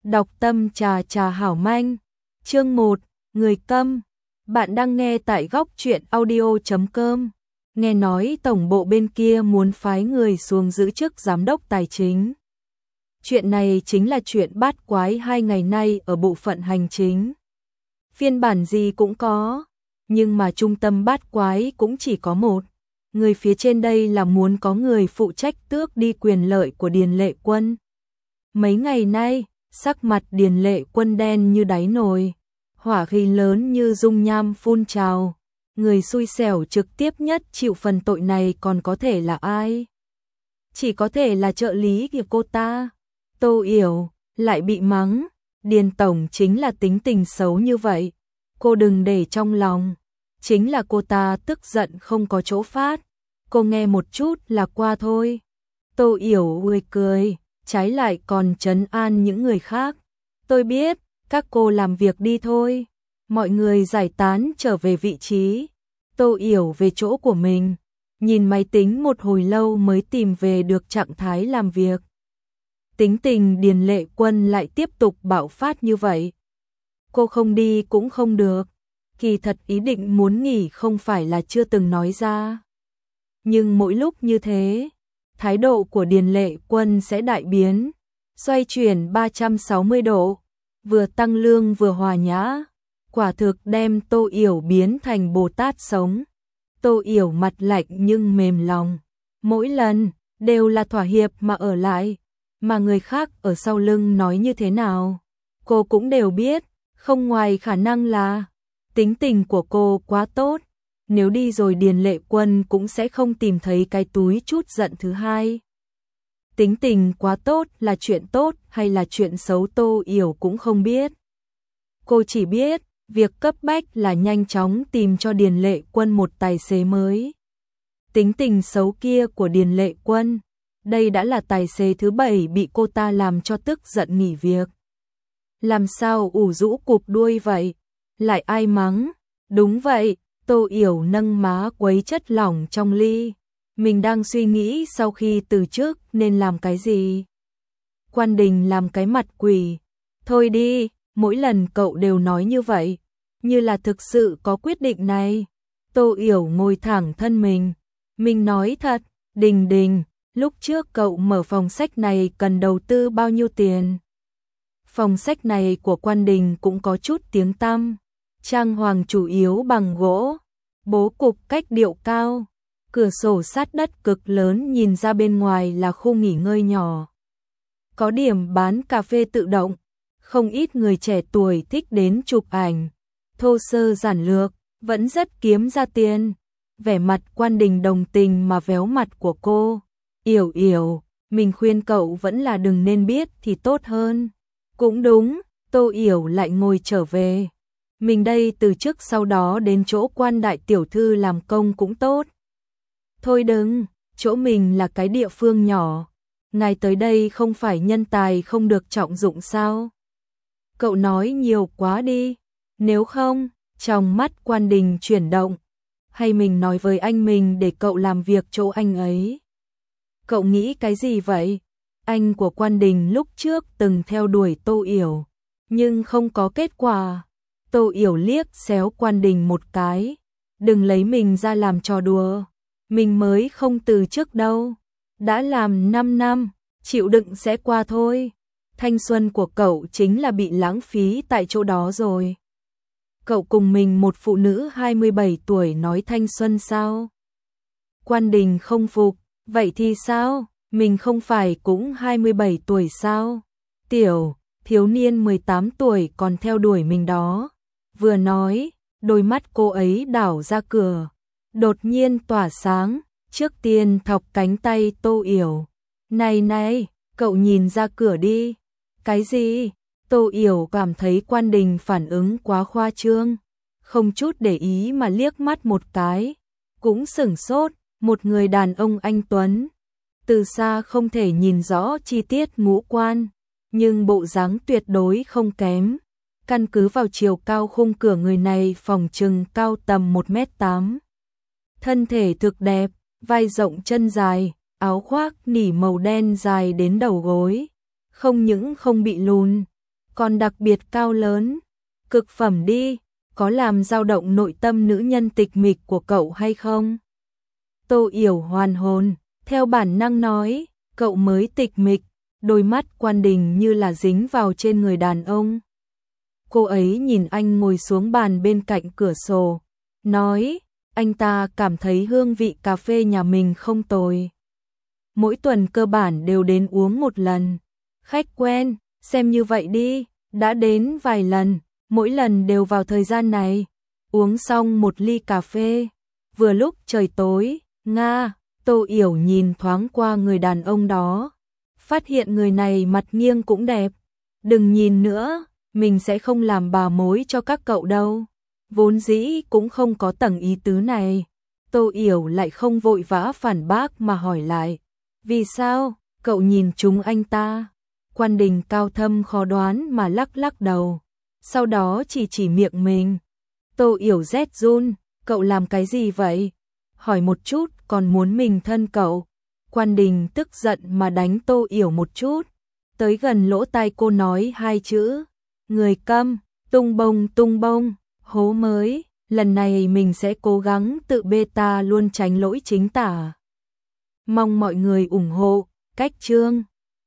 Đọc tâm trà trà hảo manh. Chương 1, người câm. Bạn đang nghe tại góc truyện audio.com. Nghe nói tổng bộ bên kia muốn phái người xuống giữ chức giám đốc tài chính. Chuyện này chính là chuyện bát quái 2 ngày nay ở bộ phận hành chính. Phiên bản gì cũng có, nhưng mà trung tâm bát quái cũng chỉ có một. Người phía trên đây là muốn có người phụ trách tước đi quyền lợi của Điền Lệ Quân. Mấy ngày nay, sắc mặt Điền Lệ Quân đen như đáy nồi, hỏa khí lớn như dung nham phun trào. Người xui xẻo trực tiếp nhất chịu phần tội này còn có thể là ai? Chỉ có thể là trợ lý của cô ta. Tô Yểu lại bị mắng, Điền tổng chính là tính tình xấu như vậy, cô đừng để trong lòng. Chính là cô ta tức giận không có chỗ phát, cô nghe một chút là qua thôi. Tô Yểu cười, trái lại còn trấn an những người khác. Tôi biết, các cô làm việc đi thôi. Mọi người giải tán trở về vị trí. Tô Yểu về chỗ của mình, nhìn máy tính một hồi lâu mới tìm về được trạng thái làm việc. Tính tình Điền Lệ Quân lại tiếp tục bạo phát như vậy. Cô không đi cũng không được. Kỳ thật ý định muốn nghỉ không phải là chưa từng nói ra. Nhưng mỗi lúc như thế, thái độ của Điền Lệ Quân sẽ đại biến, xoay chuyển 360 độ, vừa tăng lương vừa hòa nhã, quả thực đem Tô Yểu biến thành Bồ Tát sống. Tô Yểu mặt lạnh nhưng mềm lòng, mỗi lần đều là thỏa hiệp mà ở lại, mà người khác ở sau lưng nói như thế nào, cô cũng đều biết, không ngoài khả năng là tính tình của cô quá tốt, nếu đi rồi Điền Lệ Quân cũng sẽ không tìm thấy cái túi chút giận thứ hai. Tính tình quá tốt là chuyện tốt hay là chuyện xấu Tô Yểu cũng không biết. Cô chỉ biết, việc cấp bách là nhanh chóng tìm cho Điền Lệ Quân một tài xế mới. Tính tình xấu kia của Điền Lệ Quân, đây đã là tài xế thứ 7 bị cô ta làm cho tức giận nghỉ việc. Làm sao ủ rũ cụp đuôi vậy? Lại ai mắng? Đúng vậy, Tô Yểu nâng má quấy chất lỏng trong ly. Mình đang suy nghĩ sau khi từ chức nên làm cái gì. Quan Đình làm cái mặt quỷ. Thôi đi, mỗi lần cậu đều nói như vậy, như là thực sự có quyết định này. Tô Yểu ngồi thẳng thân mình. Mình nói thật, Đình, lúc trước cậu mở phòng sách này cần đầu tư bao nhiêu tiền? Phòng sách này của Quan Đình cũng có chút tiếng tăm. Trang hoàng chủ yếu bằng gỗ, bố cục cách điệu cao, cửa sổ sát đất cực lớn nhìn ra bên ngoài là khu nghỉ ngơi nhỏ. Có điểm bán cà phê tự động, không ít người trẻ tuổi thích đến chụp ảnh, thô sơ giản lược, vẫn rất kiếm ra tiền. Vẻ mặt Quan Đình đồng tình mà véo mặt của cô. Yểu, mình khuyên cậu vẫn là đừng nên biết thì tốt hơn. Cũng đúng, Tô Yểu lại ngồi trở về. Mình đây từ trước sau đó đến chỗ Quan đại tiểu thư làm công cũng tốt. Thôi đừng, chỗ mình là cái địa phương nhỏ. Ngài tới đây không phải nhân tài không được trọng dụng sao? Cậu nói nhiều quá đi. Nếu không, trong mắt Quan Đình chuyển động. Hay mình nói với anh mình để cậu làm việc chỗ anh ấy? Cậu nghĩ cái gì vậy? Anh của Quan Đình lúc trước từng theo đuổi Tô Yểu, nhưng không có kết quả. Tô Yểu liếc xéo Quan Đình một cái. Đừng lấy mình ra làm trò đùa. Mình mới không từ trước đâu. Đã làm 5 năm, chịu đựng sẽ qua thôi. Thanh xuân của cậu chính là bị lãng phí tại chỗ đó rồi. Cậu cùng mình một phụ nữ 27 tuổi nói thanh xuân sao? Quan Đình không phục. Vậy thì sao? Mình không phải cũng 27 tuổi sao? Thiếu niên 18 tuổi còn theo đuổi mình đó. Vừa nói, đôi mắt cô ấy đảo ra cửa, đột nhiên tỏa sáng, trước tiên thọc cánh tay Tô Yểu. Này, cậu nhìn ra cửa đi. Cái gì? Tô Yểu cảm thấy Quan Đình phản ứng quá khoa trương, không chút để ý mà liếc mắt một cái, cũng sửng sốt, một người đàn ông anh tuấn. Từ xa không thể nhìn rõ chi tiết ngũ quan, nhưng bộ dáng tuyệt đối không kém. Căn cứ vào chiều cao khung cửa người này phỏng chừng cao tầm 1m8. Thân thể thực đẹp, vai rộng chân dài, áo khoác nỉ màu đen dài đến đầu gối. Không những không bị lùn, còn đặc biệt cao lớn. Cực phẩm đi, có làm dao động nội tâm nữ nhân tịch mịch của cậu hay không? Tô Yểu hoàn hồn, theo bản năng nói, cậu mới tịch mịch, đôi mắt Quan Đình như là dính vào trên người đàn ông. Cô ấy nhìn anh ngồi xuống bàn bên cạnh cửa sổ, nói, anh ta cảm thấy hương vị cà phê nhà mình không tồi. Mỗi tuần cơ bản đều đến uống một lần. Khách quen, xem như vậy đi, đã đến vài lần, mỗi lần đều vào thời gian này. Uống xong một ly cà phê, vừa lúc trời tối, Nga, Tô Yểu nhìn thoáng qua người đàn ông đó. Phát hiện người này mặt nghiêng cũng đẹp. Đừng nhìn nữa, mình sẽ không làm bà mối cho các cậu đâu. Vốn dĩ cũng không có tầng ý tứ này. Tô Yểu lại không vội vã phản bác mà hỏi lại. Vì sao, cậu nhìn chúng anh ta? Quan Đình cao thâm khó đoán mà lắc lắc đầu. Sau đó chỉ miệng mình. Tô Yểu rét run, cậu làm cái gì vậy? Hỏi một chút còn muốn mình thân cậu. Quan Đình tức giận mà đánh Tô Yểu một chút. Tới gần lỗ tai cô nói hai chữ. Người câm, tung bông, hố mới. Lần này mình sẽ cố gắng tự beta luôn tránh lỗi chính tả. Mong mọi người ủng hộ, cách chương.